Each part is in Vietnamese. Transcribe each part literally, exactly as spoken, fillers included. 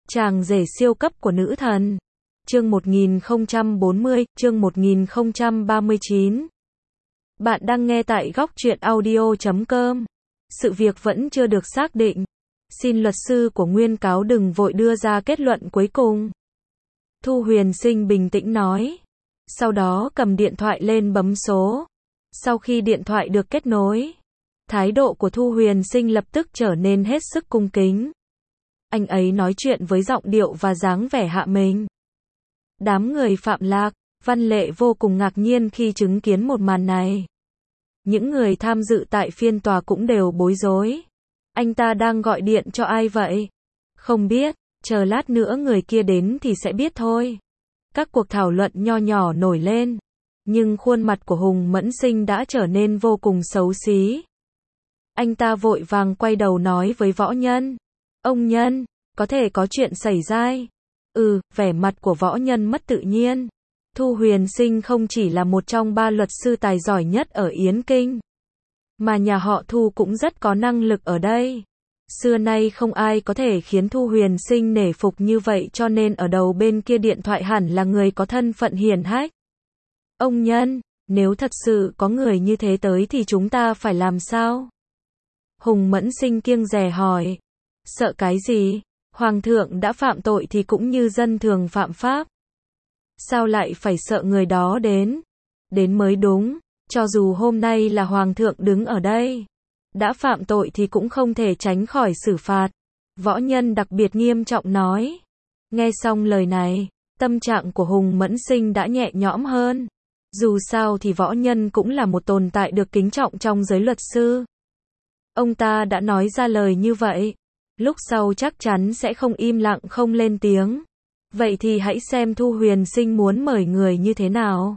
Chàng rể siêu cấp của nữ thần. Chương một nghìn không trăm bốn mươi, chương một nghìn không trăm ba mươi chín. Bạn đang nghe tại góc truyện audio chấm com. Sự việc vẫn chưa được xác định. Xin luật sư của nguyên cáo đừng vội đưa ra kết luận cuối cùng. Thu Huyền Sinh bình tĩnh nói. Sau đó cầm điện thoại lên bấm số. Sau khi điện thoại được kết nối, thái độ của Thu Huyền Sinh lập tức trở nên hết sức cung kính. Anh ấy nói chuyện với giọng điệu và dáng vẻ hạ mình. Đám người Phạm Lạc, Văn Lệ vô cùng ngạc nhiên khi chứng kiến một màn này. Những người tham dự tại phiên tòa cũng đều bối rối. Anh ta đang gọi điện cho ai vậy? Không biết, chờ lát nữa người kia đến thì sẽ biết thôi. Các cuộc thảo luận nho nhỏ nổi lên. Nhưng khuôn mặt của Hùng Mẫn Sinh đã trở nên vô cùng xấu xí. Anh ta vội vàng quay đầu nói với Võ Nhân. Ông Nhân, có thể có chuyện xảy ra. Ừ, vẻ mặt của Võ Nhân mất tự nhiên. Thu Huyền Sinh không chỉ là một trong ba luật sư tài giỏi nhất ở Yến Kinh, mà nhà họ Thu cũng rất có năng lực ở đây. Xưa nay không ai có thể khiến Thu Huyền Sinh nể phục như vậy, cho nên ở đầu bên kia điện thoại hẳn là người có thân phận hiển hách. Ông Nhân, nếu thật sự có người như thế tới thì chúng ta phải làm sao? Hùng Mẫn Sinh kiêng dè hỏi. Sợ cái gì? Hoàng thượng đã phạm tội thì cũng như dân thường phạm pháp. Sao lại phải sợ người đó đến? Đến mới đúng, cho dù hôm nay là Hoàng thượng đứng ở đây, đã phạm tội thì cũng không thể tránh khỏi xử phạt. Võ Nhân đặc biệt nghiêm trọng nói. Nghe xong lời này, tâm trạng của Hùng Mẫn Sinh đã nhẹ nhõm hơn. Dù sao thì Võ Nhân cũng là một tồn tại được kính trọng trong giới luật sư. Ông ta đã nói ra lời như vậy, lúc sau chắc chắn sẽ không im lặng không lên tiếng. Vậy thì hãy xem Thu Huyền Sinh muốn mời người như thế nào.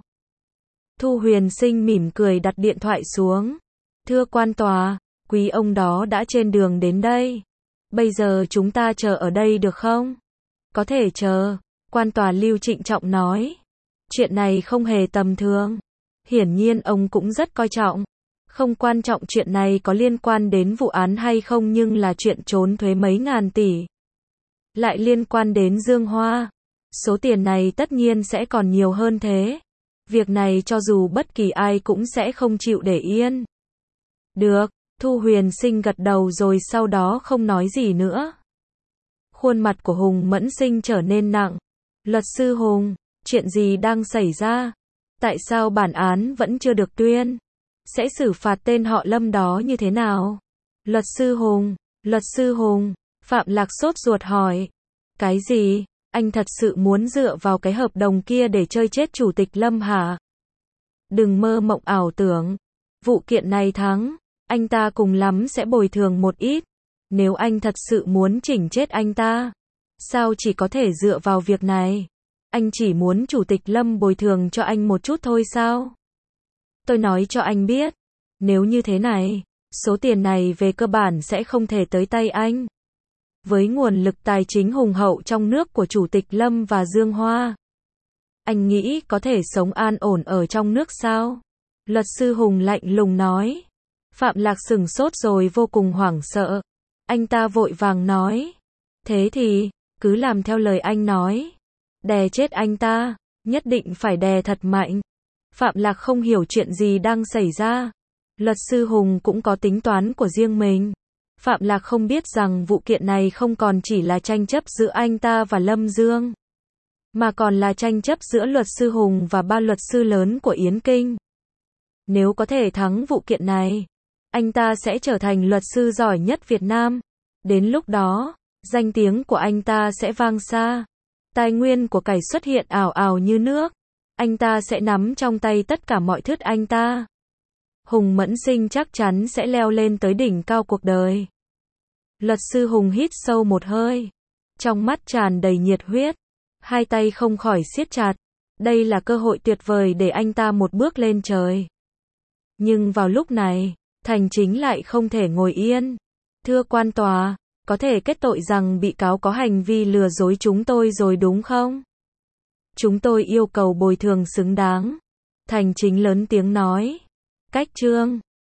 Thu Huyền Sinh mỉm cười đặt điện thoại xuống. Thưa quan tòa, quý ông đó đã trên đường đến đây. Bây giờ chúng ta chờ ở đây được không? Có thể chờ, quan tòa Lưu trịnh trọng nói. Chuyện này không hề tầm thường. Hiển nhiên ông cũng rất coi trọng. Không quan trọng chuyện này có liên quan đến vụ án hay không, nhưng là chuyện trốn thuế mấy ngàn tỷ. Lại liên quan đến Dương Hoa. Số tiền này tất nhiên sẽ còn nhiều hơn thế. Việc này cho dù bất kỳ ai cũng sẽ không chịu để yên. Được, Thu Huyền Sinh gật đầu rồi sau đó không nói gì nữa. Khuôn mặt của Hùng Mẫn Sinh trở nên nặng. Luật sư Hùng, chuyện gì đang xảy ra? Tại sao bản án vẫn chưa được tuyên? Sẽ xử phạt tên họ Lâm đó như thế nào? Luật sư Hùng, luật sư Hùng, Phạm Lạc sốt ruột hỏi. Cái gì? Anh thật sự muốn dựa vào cái hợp đồng kia để chơi chết chủ tịch Lâm hả? Đừng mơ mộng ảo tưởng. Vụ kiện này thắng, anh ta cùng lắm sẽ bồi thường một ít. Nếu anh thật sự muốn chỉnh chết anh ta, sao chỉ có thể dựa vào việc này? Anh chỉ muốn chủ tịch Lâm bồi thường cho anh một chút thôi sao? Tôi nói cho anh biết, nếu như thế này, số tiền này về cơ bản sẽ không thể tới tay anh. Với nguồn lực tài chính hùng hậu trong nước của Chủ tịch Lâm và Dương Hoa, anh nghĩ có thể sống an ổn ở trong nước sao? Luật sư Hùng lạnh lùng nói. Phạm Lạc sửng sốt rồi vô cùng hoảng sợ. Anh ta vội vàng nói. Thế thì, cứ làm theo lời anh nói. Đè chết anh ta, nhất định phải đè thật mạnh. Phạm Lạc không hiểu chuyện gì đang xảy ra. Luật sư Hùng cũng có tính toán của riêng mình. Phạm Lạc không biết rằng vụ kiện này không còn chỉ là tranh chấp giữa anh ta và Lâm Dương, mà còn là tranh chấp giữa luật sư Hùng và ba luật sư lớn của Yến Kinh. Nếu có thể thắng vụ kiện này, anh ta sẽ trở thành luật sư giỏi nhất Việt Nam. Đến lúc đó, danh tiếng của anh ta sẽ vang xa. Tài nguyên của cải xuất hiện ào ào như nước. Anh ta sẽ nắm trong tay tất cả mọi thứ anh ta. Hùng Mẫn Sinh chắc chắn sẽ leo lên tới đỉnh cao cuộc đời. Luật sư Hùng hít sâu một hơi. Trong mắt tràn đầy nhiệt huyết. Hai tay không khỏi siết chặt. Đây là cơ hội tuyệt vời để anh ta một bước lên trời. Nhưng vào lúc này, Thành Chính lại không thể ngồi yên. Thưa quan tòa, có thể kết tội rằng bị cáo có hành vi lừa dối chúng tôi rồi đúng không? Chúng tôi yêu cầu bồi thường xứng đáng. Thành Chính lớn tiếng nói. Cách chương